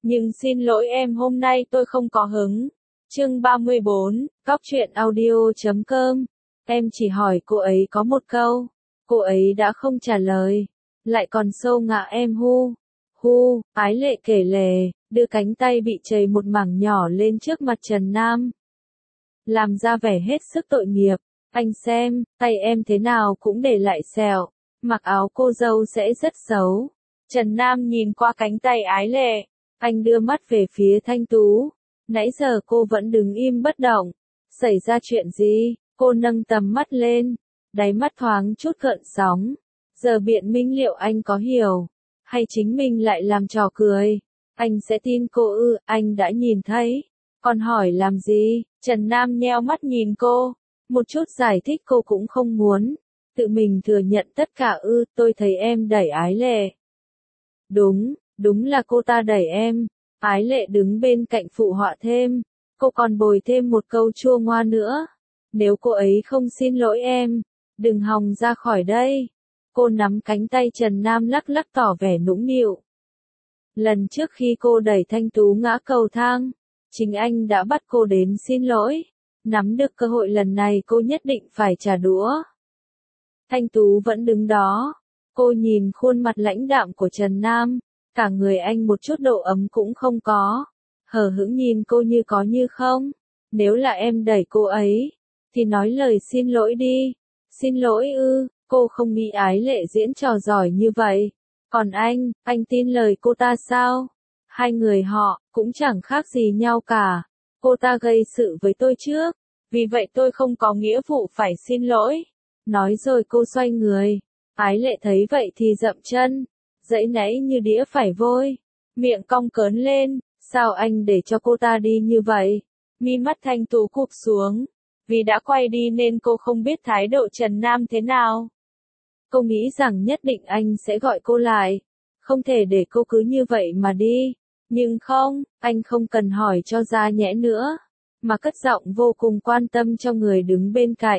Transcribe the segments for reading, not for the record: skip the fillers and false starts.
Nhưng xin lỗi em, hôm nay tôi không có hứng. Chương 34, Góc truyện audio.com. Em chỉ hỏi cô ấy có một câu. Cô ấy đã không trả lời. Lại còn xâu ngã em hu. Hu, Ái Lệ kể lể, đưa cánh tay bị chảy một mảng nhỏ lên trước mặt Trần Nam. Làm ra vẻ hết sức tội nghiệp. Anh xem, tay em thế nào cũng để lại sẹo. Mặc áo cô dâu sẽ rất xấu. Trần Nam nhìn qua cánh tay Ái Lệ. Anh đưa mắt về phía Thanh Tú. Nãy giờ cô vẫn đứng im bất động. Xảy ra chuyện gì? Cô nâng tầm mắt lên. Đáy mắt thoáng chút gợn sóng. Giờ biện minh liệu anh có hiểu? Hay chính mình lại làm trò cười? Anh sẽ tin cô ư? Anh đã nhìn thấy. Còn hỏi làm gì? Trần Nam nheo mắt nhìn cô. Một chút giải thích cô cũng không muốn. Tự mình thừa nhận tất cả ư? Tôi thấy em đẩy Ái Lệ. Đúng là cô ta đẩy em. Ái Lệ đứng bên cạnh phụ họa thêm. Cô còn bồi thêm một câu chua ngoa nữa. Nếu cô ấy không xin lỗi em, đừng hòng ra khỏi đây. Cô nắm cánh tay Trần Nam lắc lắc tỏ vẻ nũng nịu. Lần trước khi cô đẩy Thanh Tú ngã cầu thang, chính anh đã bắt cô đến xin lỗi. Nắm được cơ hội lần này cô nhất định phải trả đũa. Thanh Tú vẫn đứng đó. Cô nhìn khuôn mặt lãnh đạm của Trần Nam. Cả người anh một chút độ ấm cũng không có. Hờ hững nhìn cô như có như không. Nếu là em đẩy cô ấy, thì nói lời xin lỗi đi. Xin lỗi ư? Cô không nghĩ Ái Lệ diễn trò giỏi như vậy. Còn anh tin lời cô ta sao? Hai người họ, cũng chẳng khác gì nhau cả. Cô ta gây sự với tôi trước. Vì vậy tôi không có nghĩa vụ phải xin lỗi. Nói rồi cô xoay người. Ái Lệ thấy vậy thì dậm chân. Dãy nãy như đĩa phải vôi. Miệng cong cớn lên. Sao anh để cho cô ta đi như vậy? Mi mắt Thanh Tú cụp xuống. Vì đã quay đi nên cô không biết thái độ Trần Nam thế nào. Cô nghĩ rằng nhất định anh sẽ gọi cô lại. Không thể để cô cứ như vậy mà đi. Nhưng không, anh không cần hỏi cho ra nhẽ nữa. Mà cất giọng vô cùng quan tâm cho người đứng bên cạnh.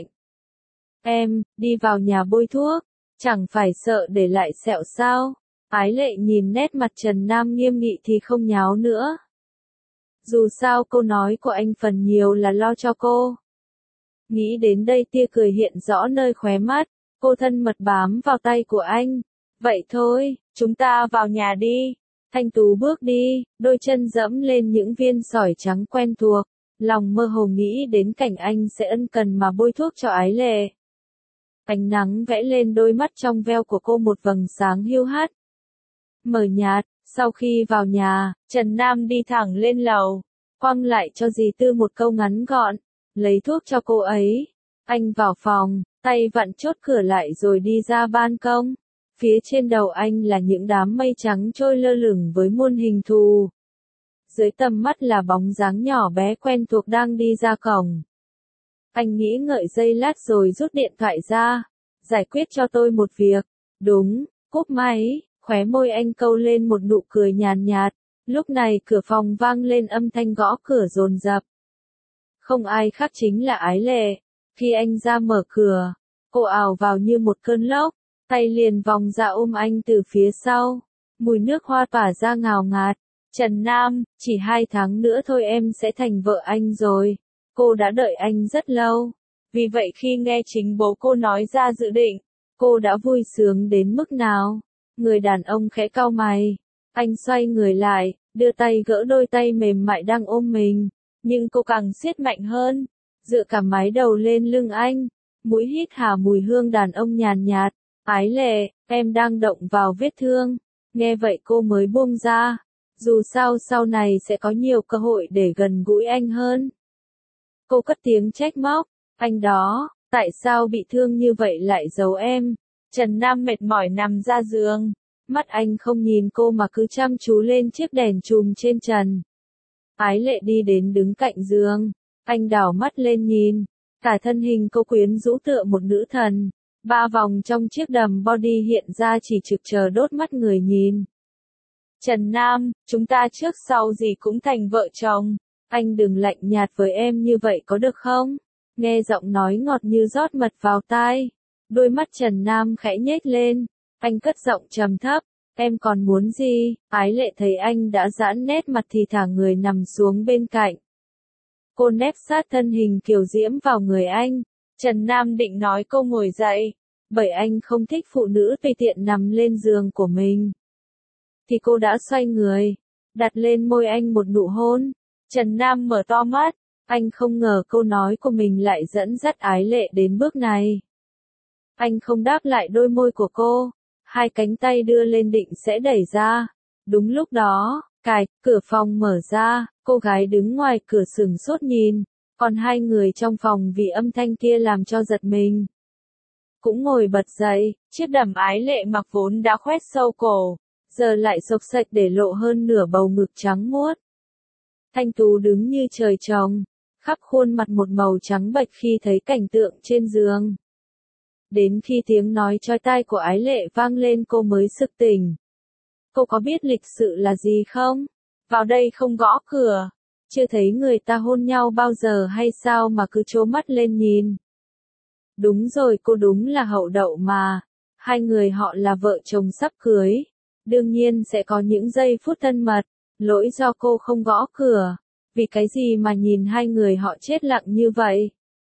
Em, đi vào nhà bôi thuốc. Chẳng phải sợ để lại sẹo sao? Ái Lệ nhìn nét mặt Trần Nam nghiêm nghị thì không nháo nữa. Dù sao câu nói của anh phần nhiều là lo cho cô. Nghĩ đến đây tia cười hiện rõ nơi khóe mắt. Cô thân mật bám vào tay của anh. Vậy thôi, chúng ta vào nhà đi. Thanh Tú bước đi, đôi chân dẫm lên những viên sỏi trắng quen thuộc. Lòng mơ hồ nghĩ đến cảnh anh sẽ ân cần mà bôi thuốc cho Ái Lệ. Ánh nắng vẽ lên đôi mắt trong veo của cô một vầng sáng hiu hắt. Mờ nhạt, sau khi vào nhà, Trần Nam đi thẳng lên lầu. Quăng lại cho dì Tư một câu ngắn gọn. Lấy thuốc cho cô ấy. Anh vào phòng, tay vặn chốt cửa lại rồi đi ra ban công. Phía trên đầu anh là những đám mây trắng trôi lơ lửng với muôn hình thù. Dưới tầm mắt là bóng dáng nhỏ bé quen thuộc đang đi ra cổng. Anh nghĩ ngợi giây lát rồi rút điện thoại ra. Giải quyết cho tôi một việc. Đúng, cúp máy, khóe môi anh câu lên một nụ cười nhàn nhạt. Lúc này cửa phòng vang lên âm thanh gõ cửa dồn dập. Không ai khác chính là Ái Lệ. Khi anh ra mở cửa, cô ào vào như một cơn lốc, tay liền vòng ra ôm anh từ phía sau. Mùi nước hoa tỏa ra ngào ngạt. Trần Nam, chỉ 2 tháng nữa thôi em sẽ thành vợ anh rồi. Cô đã đợi anh rất lâu. Vì vậy khi nghe chính bố cô nói ra dự định, cô đã vui sướng đến mức nào? Người đàn ông khẽ cau mày. Anh xoay người lại, đưa tay gỡ đôi tay mềm mại đang ôm mình. Nhưng cô càng siết mạnh hơn. Dựa cả mái đầu lên lưng anh. Mũi hít hà mùi hương đàn ông nhàn nhạt. Ái Lệ, em đang động vào vết thương. Nghe vậy cô mới buông ra. Dù sao sau này sẽ có nhiều cơ hội để gần gũi anh hơn. Cô cất tiếng trách móc. Anh đó, tại sao bị thương như vậy lại giấu em? Trần Nam mệt mỏi nằm ra giường. Mắt anh không nhìn cô mà cứ chăm chú lên chiếc đèn chùm trên trần. Ái Lệ đi đến đứng cạnh giường. Anh đảo mắt lên nhìn. Cả thân hình cô quyến rũ tựa một nữ thần. 3 vòng trong chiếc đầm body hiện ra chỉ trực chờ đốt mắt người nhìn. Trần Nam, chúng ta trước sau gì cũng thành vợ chồng. Anh đừng lạnh nhạt với em như vậy có được không? Nghe giọng nói ngọt như rót mật vào tai. Đôi mắt Trần Nam khẽ nhếch lên. Anh cất giọng trầm thấp. Em còn muốn gì? Ái Lệ thấy anh đã giãn nét mặt thì thả người nằm xuống bên cạnh. Cô nép sát thân hình kiều diễm vào người anh. Trần Nam định nói cô ngồi dậy, bởi anh không thích phụ nữ tùy tiện nằm lên giường của mình. Thì cô đã xoay người, đặt lên môi anh một nụ hôn. Trần Nam mở to mắt, anh không ngờ câu nói của mình lại dẫn dắt Ái Lệ đến bước này. Anh không đáp lại đôi môi của cô, hai cánh tay đưa lên định sẽ đẩy ra. Đúng lúc đó, cửa phòng mở ra, cô gái đứng ngoài cửa sửng sốt nhìn, còn hai người trong phòng vì âm thanh kia làm cho giật mình. Cũng ngồi bật dậy, chiếc đầm Ái Lệ mặc vốn đã khoét sâu cổ, giờ lại xộc xệch để lộ hơn nửa bầu ngực trắng muốt. Thanh Tú đứng như trời trồng, khắp khuôn mặt một màu trắng bệch khi thấy cảnh tượng trên giường. Đến khi tiếng nói chói tai của Ái Lệ vang lên cô mới sực tỉnh. Cô có biết lịch sự là gì không? Vào đây không gõ cửa. Chưa thấy người ta hôn nhau bao giờ hay sao mà cứ trố mắt lên nhìn. Đúng rồi, cô đúng là hậu đậu mà. Hai người họ là vợ chồng sắp cưới. Đương nhiên sẽ có những giây phút thân mật. Lỗi do cô không gõ cửa. Vì cái gì mà nhìn hai người họ chết lặng như vậy?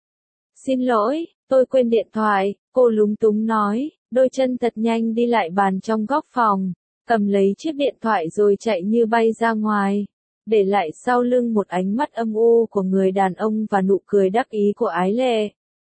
Xin lỗi, tôi quên điện thoại, cô lúng túng nói, đôi chân thật nhanh đi lại bàn trong góc phòng, cầm lấy chiếc điện thoại rồi chạy như bay ra ngoài, để lại sau lưng một ánh mắt âm u của người đàn ông và nụ cười đắc ý của Ái Lệ.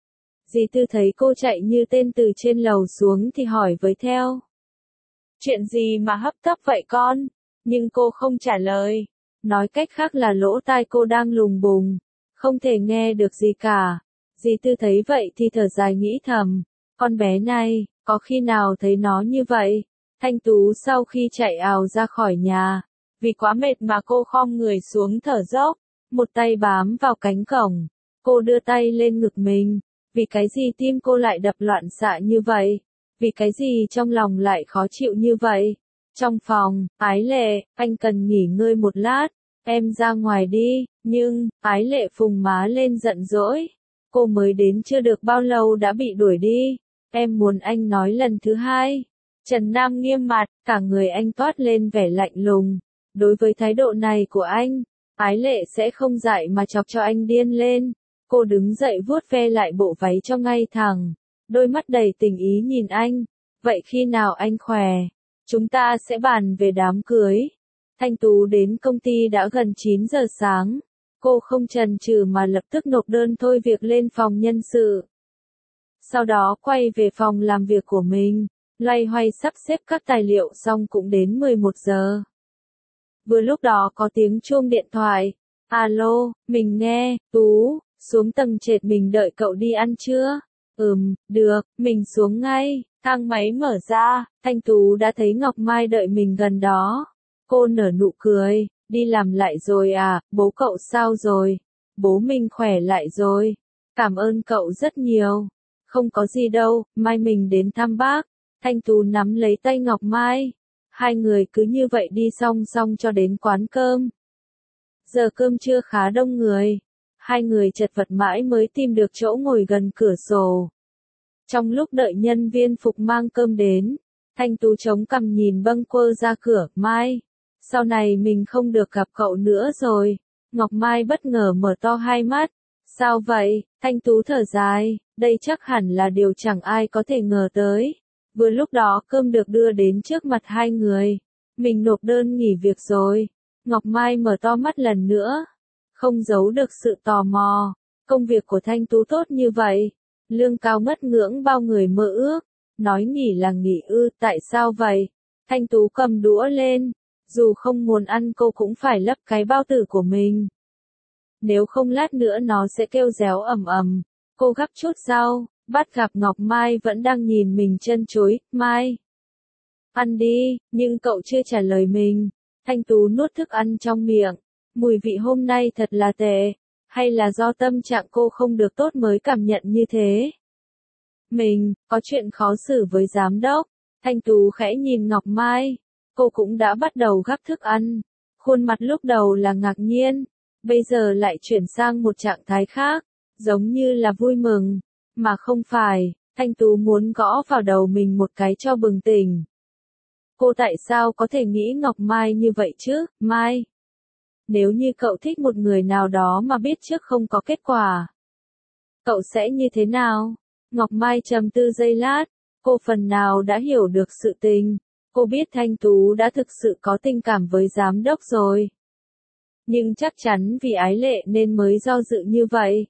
Dì Tư thấy cô chạy như tên từ trên lầu xuống thì hỏi với theo. Chuyện gì mà hấp tấp vậy con? Nhưng cô không trả lời. Nói cách khác là lỗ tai cô đang lùng bùng, không thể nghe được gì cả. Dì Tư thấy vậy thì thở dài nghĩ thầm, con bé này, có khi nào thấy nó như vậy? Thanh Tú sau khi chạy ào ra khỏi nhà, vì quá mệt mà cô khom người xuống thở dốc, một tay bám vào cánh cổng, cô đưa tay lên ngực mình, vì cái gì tim cô lại đập loạn xạ như vậy? Vì cái gì trong lòng lại khó chịu như vậy? Trong phòng, Ái Lệ, anh cần nghỉ ngơi một lát, em ra ngoài đi, nhưng, Ái Lệ phùng má lên giận dỗi. Cô mới đến chưa được bao lâu đã bị đuổi đi, em muốn anh nói lần thứ hai. Trần Nam nghiêm mặt, cả người anh toát lên vẻ lạnh lùng. Đối với thái độ này của anh, Ái Lệ sẽ không dại mà chọc cho anh điên lên. Cô đứng dậy vuốt ve lại bộ váy cho ngay thẳng, đôi mắt đầy tình ý nhìn anh. Vậy khi nào anh khỏe, chúng ta sẽ bàn về đám cưới. Thanh Tú đến công ty đã gần 9 giờ sáng. Cô không chần chừ mà lập tức nộp đơn thôi việc lên phòng nhân sự. Sau đó quay về phòng làm việc của mình, loay hoay sắp xếp các tài liệu xong cũng đến 11 giờ. Vừa lúc đó có tiếng chuông điện thoại. Alo, mình nghe, Tú, xuống tầng trệt mình đợi cậu đi ăn trưa. Được, mình xuống ngay. Thang máy mở ra, Thanh Tú đã thấy Ngọc Mai đợi mình gần đó. Cô nở nụ cười. Đi làm lại rồi à, bố cậu sao rồi? Bố mình khỏe lại rồi. Cảm ơn cậu rất nhiều. Không có gì đâu, mai mình đến thăm bác. Thanh Tú nắm lấy tay Ngọc Mai. Hai người cứ như vậy đi song song cho đến quán cơm. Giờ cơm trưa khá đông người. Hai người chật vật mãi mới tìm được chỗ ngồi gần cửa sổ. Trong lúc đợi nhân viên phục mang cơm đến, Thanh Tú chống cằm nhìn bâng quơ ra cửa. Mai, sau này mình không được gặp cậu nữa rồi. Ngọc Mai bất ngờ mở to hai mắt. Sao vậy? Thanh Tú thở dài, đây chắc hẳn là điều chẳng ai có thể ngờ tới. Vừa lúc đó cơm được đưa đến trước mặt hai người. Mình nộp đơn nghỉ việc rồi. Ngọc Mai mở to mắt lần nữa. Không giấu được sự tò mò. Công việc của Thanh Tú tốt như vậy. Lương cao ngất ngưỡng bao người mơ ước. Nói nghỉ là nghỉ ư, tại sao vậy? Thanh Tú cầm đũa lên. Dù không muốn ăn cô cũng phải lấp cái bao tử của mình. Nếu không lát nữa nó sẽ kêu réo ầm ầm. Cô gắp chút rau, bắt gặp Ngọc Mai vẫn đang nhìn mình chân chối. Mai, ăn đi, nhưng cậu chưa trả lời mình. Thanh Tú nuốt thức ăn trong miệng. Mùi vị hôm nay thật là tệ. Hay là do tâm trạng cô không được tốt mới cảm nhận như thế? Mình, có chuyện khó xử với giám đốc. Thanh Tú khẽ nhìn Ngọc Mai. Cô cũng đã bắt đầu gắp thức ăn. Khuôn mặt lúc đầu là ngạc nhiên. Bây giờ lại chuyển sang một trạng thái khác. Giống như là vui mừng. Mà không phải, Thanh Tú muốn gõ vào đầu mình một cái cho bừng tỉnh. Cô tại sao có thể nghĩ Ngọc Mai như vậy chứ, Mai? Nếu như cậu thích một người nào đó mà biết trước không có kết quả, cậu sẽ như thế nào? Ngọc Mai trầm tư giây lát, cô phần nào đã hiểu được sự tình. Cô biết Thanh Tú đã thực sự có tình cảm với giám đốc rồi. Nhưng chắc chắn vì ái lệ nên mới do dự như vậy.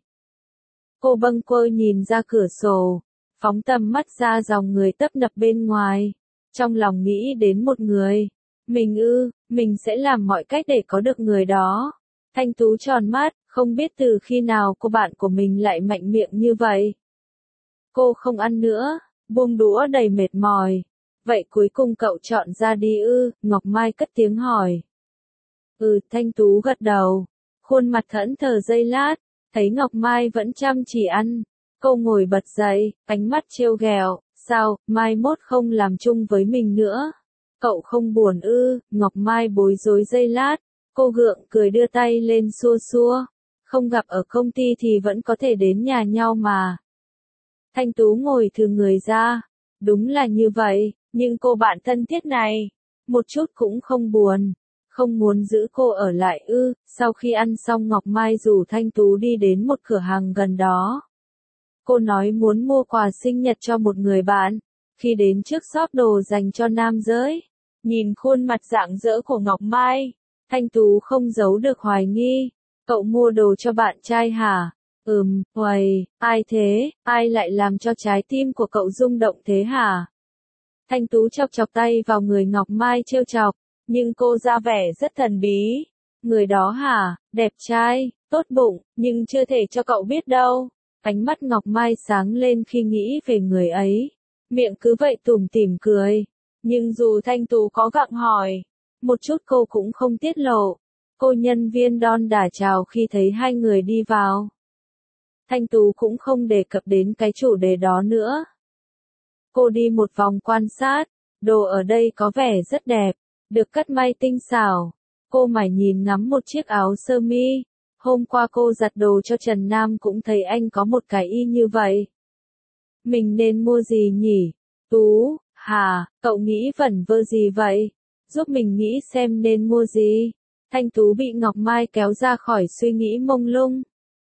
Cô bâng quơ nhìn ra cửa sổ, phóng tầm mắt ra dòng người tấp nập bên ngoài. Trong lòng nghĩ đến một người. Mình sẽ làm mọi cách để có được người đó. Thanh Tú tròn mắt, không biết từ khi nào cô bạn của mình lại mạnh miệng như vậy. Cô không ăn nữa, buông đũa đầy mệt mỏi. Vậy cuối cùng cậu chọn ra đi ư? Ngọc Mai cất tiếng hỏi. Thanh Tú gật đầu. Khuôn mặt thẫn thờ giây lát, thấy Ngọc Mai vẫn chăm chỉ ăn. Cô ngồi bật dậy, ánh mắt trêu ghẹo. Sao, mai mốt không làm chung với mình nữa? Cậu không buồn ư? Ngọc Mai bối rối giây lát. Cô gượng cười đưa tay lên xua xua. Không gặp ở công ty thì vẫn có thể đến nhà nhau mà. Thanh Tú ngồi thừ người ra. Đúng là như vậy, nhưng cô bạn thân thiết này, một chút cũng không buồn. Không muốn giữ cô ở lại ư? Sau khi ăn xong Ngọc Mai rủ Thanh Tú đi đến một cửa hàng gần đó. Cô nói muốn mua quà sinh nhật cho một người bạn. Khi đến trước shop đồ dành cho nam giới, nhìn khuôn mặt rạng rỡ của Ngọc Mai, Thanh Tú không giấu được hoài nghi. Cậu mua đồ cho bạn trai hả? Uầy, ai thế? Ai lại làm cho trái tim của cậu rung động thế hả? Thanh Tú chọc chọc tay vào người Ngọc Mai trêu chọc, nhưng cô ra vẻ rất thần bí. Người đó hả? Đẹp trai, tốt bụng, nhưng chưa thể cho cậu biết đâu. Ánh mắt Ngọc Mai sáng lên khi nghĩ về người ấy. Miệng cứ vậy tủm tỉm cười. Nhưng dù Thanh Tú có gặng hỏi, một chút cô cũng không tiết lộ. Cô nhân viên đon đả chào khi thấy hai người đi vào. Thanh Tú cũng không đề cập đến cái chủ đề đó nữa. Cô đi một vòng quan sát, đồ ở đây có vẻ rất đẹp, được cắt may tinh xảo. Cô mải nhìn ngắm một chiếc áo sơ mi. Hôm qua cô giặt đồ cho Trần Nam cũng thấy anh có một cái y như vậy. Mình nên mua gì nhỉ? Tú, hả, cậu nghĩ vẩn vơ gì vậy? Giúp mình nghĩ xem nên mua gì. Thanh Tú bị Ngọc Mai kéo ra khỏi suy nghĩ mông lung.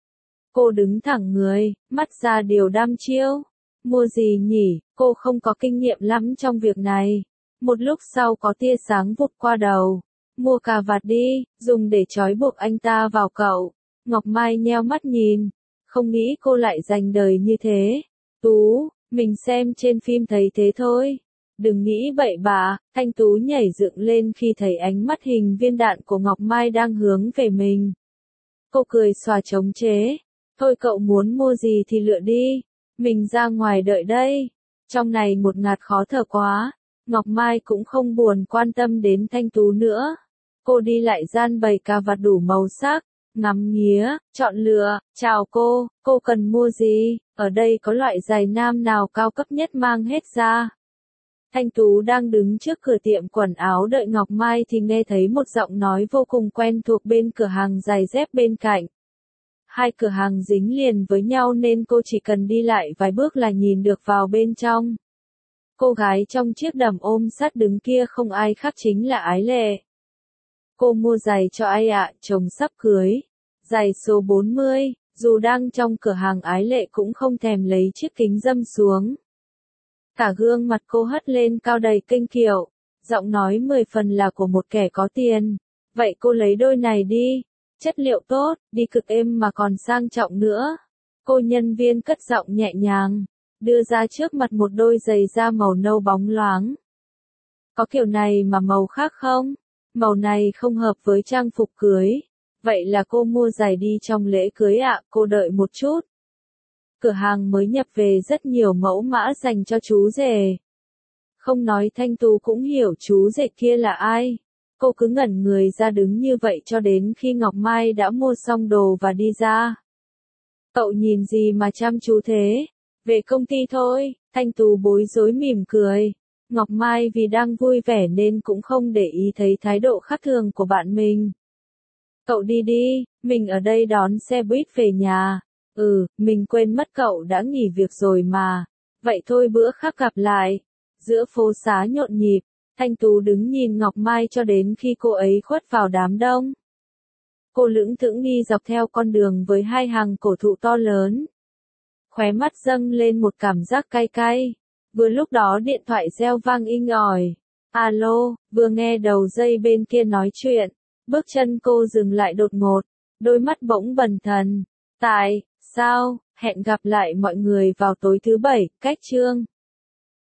Cô đứng thẳng người, mắt ra điều đăm chiêu. Mua gì nhỉ? Cô không có kinh nghiệm lắm trong việc này. Một lúc sau có tia sáng vụt qua đầu. Mua cà vạt đi, dùng để trói buộc anh ta vào cậu. Ngọc Mai nheo mắt nhìn. Không nghĩ cô lại dành đời như thế. Tú, mình xem trên phim thấy thế thôi. Đừng nghĩ bậy bạ. Thanh Tú nhảy dựng lên khi thấy ánh mắt hình viên đạn của Ngọc Mai đang hướng về mình. Cô cười xòa chống chế. Thôi cậu muốn mua gì thì lựa đi. Mình ra ngoài đợi đây. Trong này một ngạt khó thở quá. Ngọc Mai cũng không buồn quan tâm đến Thanh Tú nữa. Cô đi lại gian bày cà vạt đủ màu sắc, ngắm nghía, chọn lựa. Chào cô cần mua gì? Ở đây có loại giày nam nào cao cấp nhất mang hết ra. Thanh Tú đang đứng trước cửa tiệm quần áo đợi Ngọc Mai thì nghe thấy một giọng nói vô cùng quen thuộc bên cửa hàng giày dép bên cạnh. Hai cửa hàng dính liền với nhau nên cô chỉ cần đi lại vài bước là nhìn được vào bên trong. Cô gái trong chiếc đầm ôm sát đứng kia không ai khác chính là Ái Lệ. Cô mua giày cho ai ạ? Chồng sắp cưới. Giày số 40, dù đang trong cửa hàng Ái Lệ cũng không thèm lấy chiếc kính râm xuống. Cả gương mặt cô hất lên cao đầy kinh kiệu, giọng nói 10 phần là của một kẻ có tiền. Vậy cô lấy đôi này đi, chất liệu tốt, đi cực êm mà còn sang trọng nữa. Cô nhân viên cất giọng nhẹ nhàng, đưa ra trước mặt một đôi giày da màu nâu bóng loáng. Có kiểu này mà màu khác không? Màu này không hợp với trang phục cưới. Vậy là cô mua giày đi trong lễ cưới ạ, cô đợi một chút. Cửa hàng mới nhập về rất nhiều mẫu mã dành cho chú rể. Không nói Thanh Tú cũng hiểu chú rể kia là ai. Cô cứ ngẩn người ra đứng như vậy cho đến khi Ngọc Mai đã mua xong đồ và đi ra. Cậu nhìn gì mà chăm chú thế? Về công ty thôi, Thanh Tú bối rối mỉm cười. Ngọc Mai vì đang vui vẻ nên cũng không để ý thấy thái độ khác thường của bạn mình. Cậu đi đi, mình ở đây đón xe buýt về nhà. Mình quên mất cậu đã nghỉ việc rồi mà. Vậy thôi bữa khác gặp lại. Giữa phố xá nhộn nhịp, Thanh Tú đứng nhìn Ngọc Mai cho đến khi cô ấy khuất vào đám đông. Cô lững thững đi dọc theo con đường với hai hàng cổ thụ to lớn. Khóe mắt dâng lên một cảm giác cay cay. Vừa lúc đó điện thoại reo vang inh ỏi. Alo, vừa nghe đầu dây bên kia nói chuyện. Bước chân cô dừng lại đột ngột. Đôi mắt bỗng bần thần. Tại sao, hẹn gặp lại mọi người vào tối thứ Bảy, cách chương.